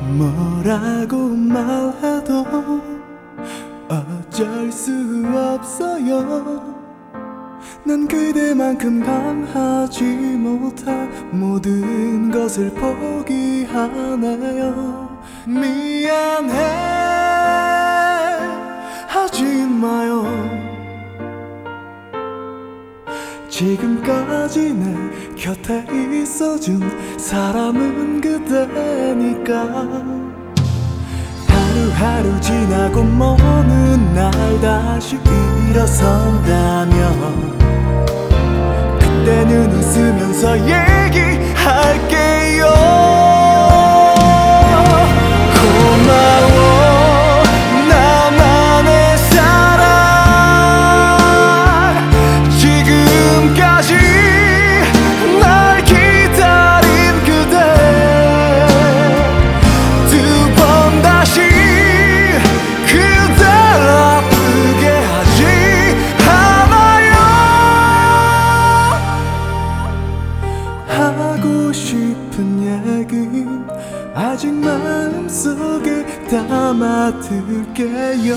뭐라고 말해도 어쩔 수 없어요. 난 그대만큼 강하지 못해 모든 것을 포기하네요. 미안해 하지 마요. 지금까지 내 곁에 있어준 사람은 그대니까. 하루하루 지나고 먼 날 다시 일어선다면 그때는 웃으면서 얘기할게요. 고마워 나만의 사랑. 지금까지 날 기다린 그대 두 번 다시 그댈 아프게 하지 않아요. 하고 싶은 얘기 아직 마음속에 담아둘게요.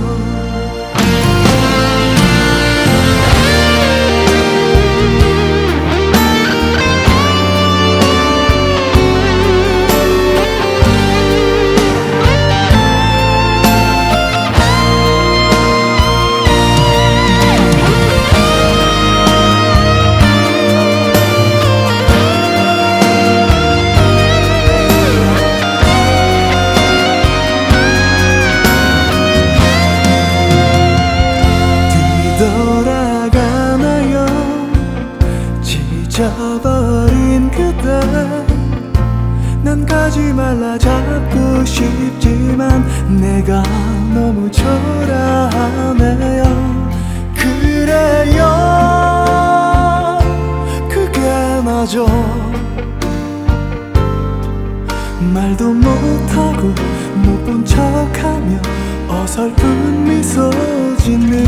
돌아가나요? 지쳐버린 그대. 난 가지 말라 잡고 싶지만 내가 너무 초라하네요. 그래요 그게마저 말도 못하고 못 본 척하며 어설픈 미소 짓는.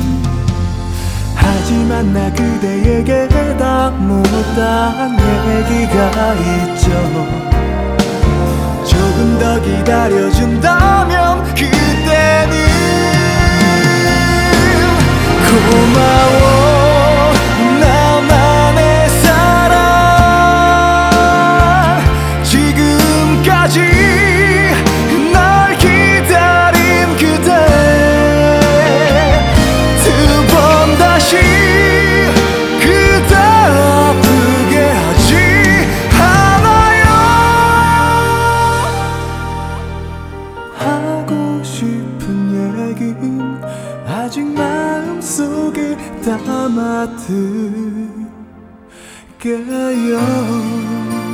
하지만 나 그대에게 다 못한 얘기가 있죠. 조금 더 기다려준다면 그때는 고마워 나만의 사랑. 지금까지 날 기다린 그대 두 번 다시 그댈 아프게 하지 않아요. 하고 싶은 얘긴 아직 마음속에 담아둘게요.